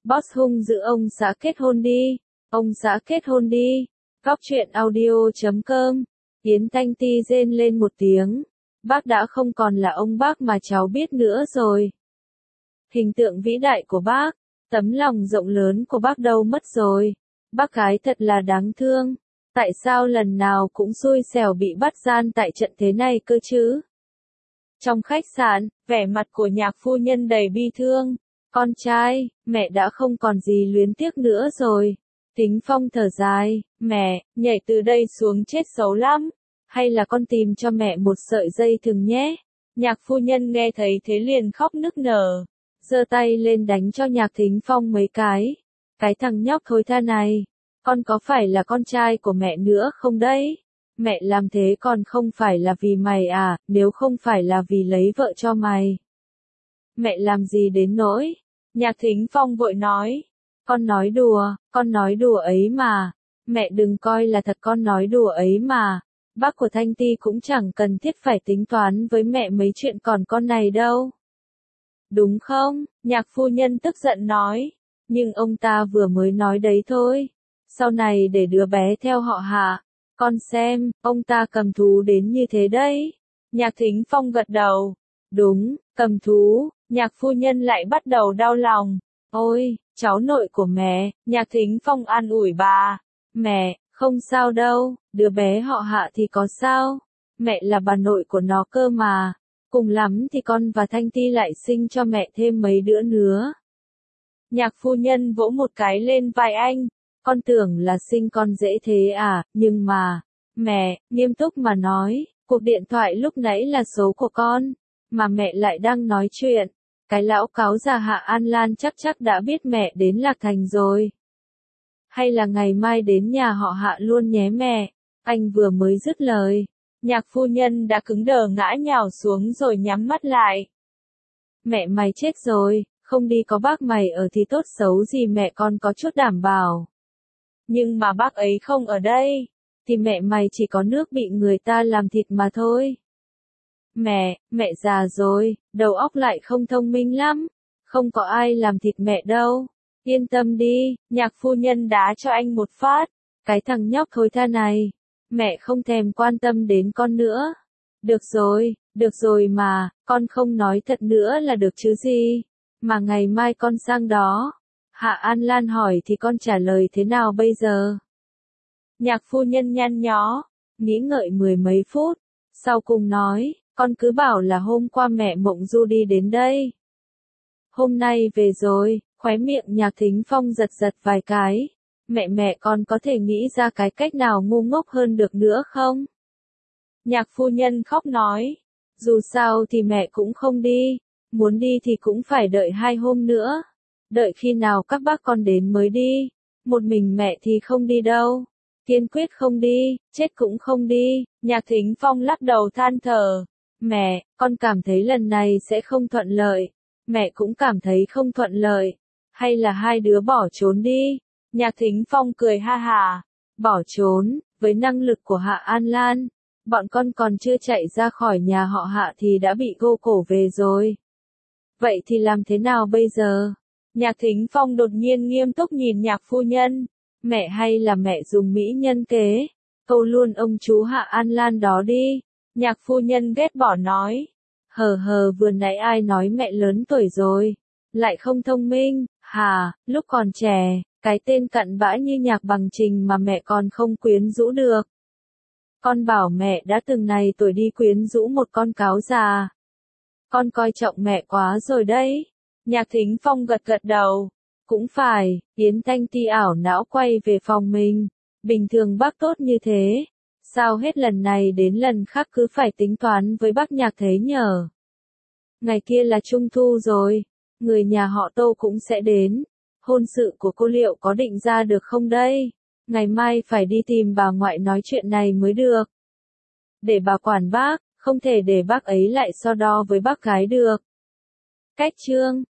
Boss hung dữ ông xã kết hôn đi. Ông xã kết hôn đi. Góc truyện audio.com. Yến Thanh Ti rên lên một tiếng. Bác đã không còn là ông bác mà cháu biết nữa rồi. Hình tượng vĩ đại của bác, tấm lòng rộng lớn của bác đâu mất rồi. Bác gái thật là đáng thương. Tại sao lần nào cũng xui xẻo bị bắt gian tại trận thế này cơ chứ? Trong khách sạn, vẻ mặt của nhạc phu nhân đầy bi thương. Con trai, mẹ đã không còn gì luyến tiếc nữa rồi. Thính Phong thở dài, mẹ, nhảy từ đây xuống chết xấu lắm. Hay là con tìm cho mẹ một sợi dây thừng nhé. Nhạc phu nhân nghe thấy thế liền khóc nức nở. Giơ tay lên đánh cho nhạc Thính Phong mấy cái. Cái thằng nhóc thối tha này. Con có phải là con trai của mẹ nữa không đấy? Mẹ làm thế còn không phải là vì mày à, nếu không phải là vì lấy vợ cho mày. Mẹ làm gì đến nỗi? Nhạc Thính Phong vội nói. Con nói đùa ấy mà. Mẹ đừng coi là thật, con nói đùa ấy mà. Bác của Thanh Ti cũng chẳng cần thiết phải tính toán với mẹ mấy chuyện còn con này đâu. Đúng không? Nhạc phu nhân tức giận nói. Nhưng ông ta vừa mới nói đấy thôi. Sau này để đứa bé theo họ Hạ. Con xem, ông ta cầm thú đến như thế đấy. Nhạc Thính Phong gật đầu. Đúng, cầm thú. Nhạc phu nhân lại bắt đầu đau lòng. Ôi, cháu nội của mẹ. Nhạc Thính Phong an ủi bà. Mẹ, không sao đâu, đứa bé họ Hạ thì có sao? Mẹ là bà nội của nó cơ mà. Cùng lắm thì con và Thanh Ti lại sinh cho mẹ thêm mấy đứa nữa. Nhạc phu nhân vỗ một cái lên vai anh. Con tưởng là sinh con dễ thế à, nhưng mà, mẹ, nghiêm túc mà nói, cuộc điện thoại lúc nãy là số của con, mà mẹ lại đang nói chuyện. Cái lão cáo già Hạ An Lan chắc đã biết mẹ đến Lạc Thành rồi. Hay là ngày mai đến nhà họ Hạ luôn nhé mẹ. Anh vừa mới dứt lời. Nhạc phu nhân đã cứng đờ ngã nhào xuống rồi nhắm mắt lại. Mẹ mày chết rồi, không đi có bác mày ở thì tốt xấu gì mẹ con có chút đảm bảo. Nhưng mà bác ấy không ở đây, thì mẹ mày chỉ có nước bị người ta làm thịt mà thôi. Mẹ già rồi, đầu óc lại không thông minh lắm. Không có ai làm thịt mẹ đâu. Yên tâm đi, nhạc phu nhân đá cho anh một phát. Cái thằng nhóc thối tha này. Mẹ không thèm quan tâm đến con nữa. Được rồi mà, con không nói thật nữa là được chứ gì. Mà ngày mai con sang đó. Hạ An Lan hỏi thì con trả lời thế nào bây giờ? Nhạc phu nhân nhăn nhó, nghĩ ngợi mười mấy phút. Sau cùng nói, con cứ bảo là hôm qua mẹ Mộng Du đi đến đây. Hôm nay về rồi, khóe miệng Nhạc Thính Phong giật vài cái. Mẹ con có thể nghĩ ra cái cách nào ngu ngốc hơn được nữa không? Nhạc phu nhân khóc nói. Dù sao thì mẹ cũng không đi. Muốn đi thì cũng phải đợi 2 hôm nữa. Đợi khi nào các bác con đến mới đi. Một mình mẹ thì không đi đâu. Kiên quyết không đi, chết cũng không đi. Nhạc Thính Phong lắc đầu than thở. Mẹ, con cảm thấy lần này sẽ không thuận lợi. Mẹ cũng cảm thấy không thuận lợi. Hay là hai đứa bỏ trốn đi. Nhạc Thính Phong cười ha hà. Bỏ trốn, với năng lực của Hạ An Lan. Bọn con còn chưa chạy ra khỏi nhà họ Hạ thì đã bị gô cổ về rồi. Vậy thì làm thế nào bây giờ? Nhạc Thính Phong đột nhiên nghiêm túc nhìn nhạc phu nhân. Mẹ hay là mẹ dùng mỹ nhân kế? Câu luôn ông chú Hạ An Lan đó đi. Nhạc phu nhân ghét bỏ nói. Vừa nãy ai nói mẹ lớn tuổi rồi? Lại không thông minh, hả, lúc còn trẻ, cái tên cặn bã như Nhạc Bằng Trình mà mẹ còn không quyến rũ được. Con bảo mẹ đã từng này tuổi đi quyến rũ một con cáo già. Con coi trọng mẹ quá rồi đấy. Nhạc Thính Phong gật đầu. Cũng phải, Yến Thanh Ti ảo não quay về phòng mình. Bình thường bác tốt như thế. Sao hết lần này đến lần khác cứ phải tính toán với bác Nhạc thế nhở? Ngày kia là Trung Thu rồi. Người nhà họ Tô cũng sẽ đến. Hôn sự của cô liệu có định ra được không đây? Ngày mai phải đi tìm bà ngoại nói chuyện này mới được. Để bà quản bác, không thể để bác ấy lại so đo với bác gái được. Cách chương